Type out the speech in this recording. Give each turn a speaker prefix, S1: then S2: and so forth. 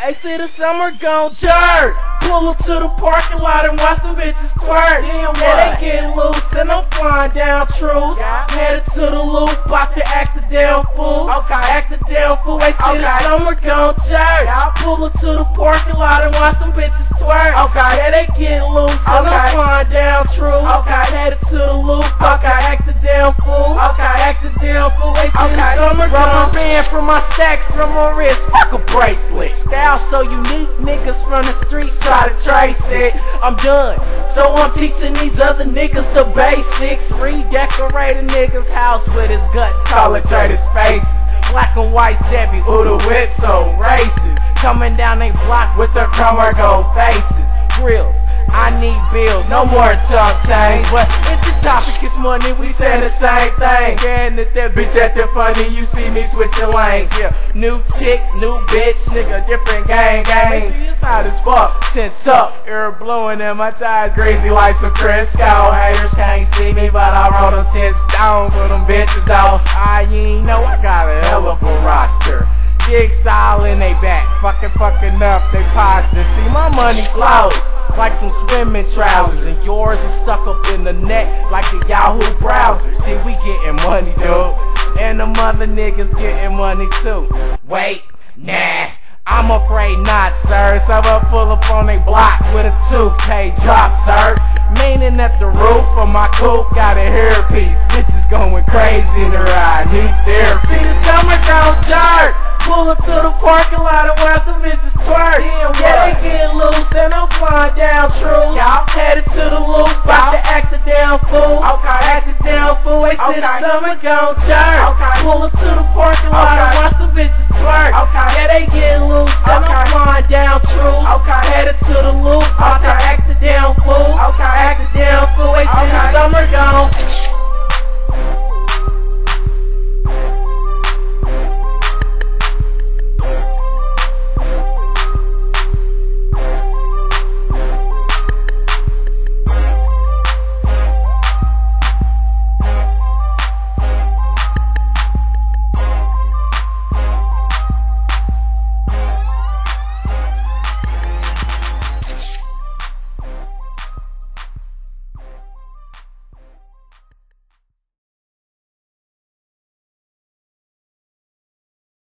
S1: They see the summer gon' jerk. Pull up to the parking lot and watch them bitches twerk. Yeah, they get loose and I'm flying down truce. Headed to the loop, about to act the damn fool. Act the damn fool. They see the summer gon' jerk. Pull up to the parking lot and watch them bitches twerk. Yeah, they get loose and I'm flying down truce. Headed to the loop, about to act the damn fool. Act the damn fool. They see the summer gon' band from my stacks from my wrist. Fuck a bracelet. Style so unique, niggas from the streets try to trace it. I'm done, so I'm teaching these other niggas the basics. Redecorate a nigga's house with his guts, color his faces. Black and white Chevy, ooh the whip so racist. Coming down they block with their chrome gold faces. Grills, I need bills, no more chump change. But if the topic is money, we say the same thing. Yeah, and if that bitch acting funny, you see me switching lanes. Yeah, new chick, new bitch, nigga, different gang. See, it's hot as fuck. Tense up, air blowing and my tires greasy like some Crisco. Haters can't see me, but I roll them 10 stone for them bitches though. I ain't know I got a hell of a roster. Jigsaw in they back, fucking up they posture. See, my money flows like some swimming trousers, and yours is stuck up in the neck like a Yahoo browser. See, we getting money, dude, and the mother niggas getting money too. Wait, nah, I'm afraid not, sir. So I pull up on they block with a 2K drop, sir. Meaning that the roof of my coupe got a hairpiece. Bitches going crazy in the ride, need therapy. See, the summer gon' jerk. Pull up to the parking lot and watch them bitches twerk. Yeah, they get loose and I'm flying down truce. Headed to the loop, about to act the damn fool. Act the damn fool. They see the summer gon' jerk. Pull up to the parking lot and watch them bitches twerk. Yeah, they get loose and I'm flying down truce. Headed to the loop,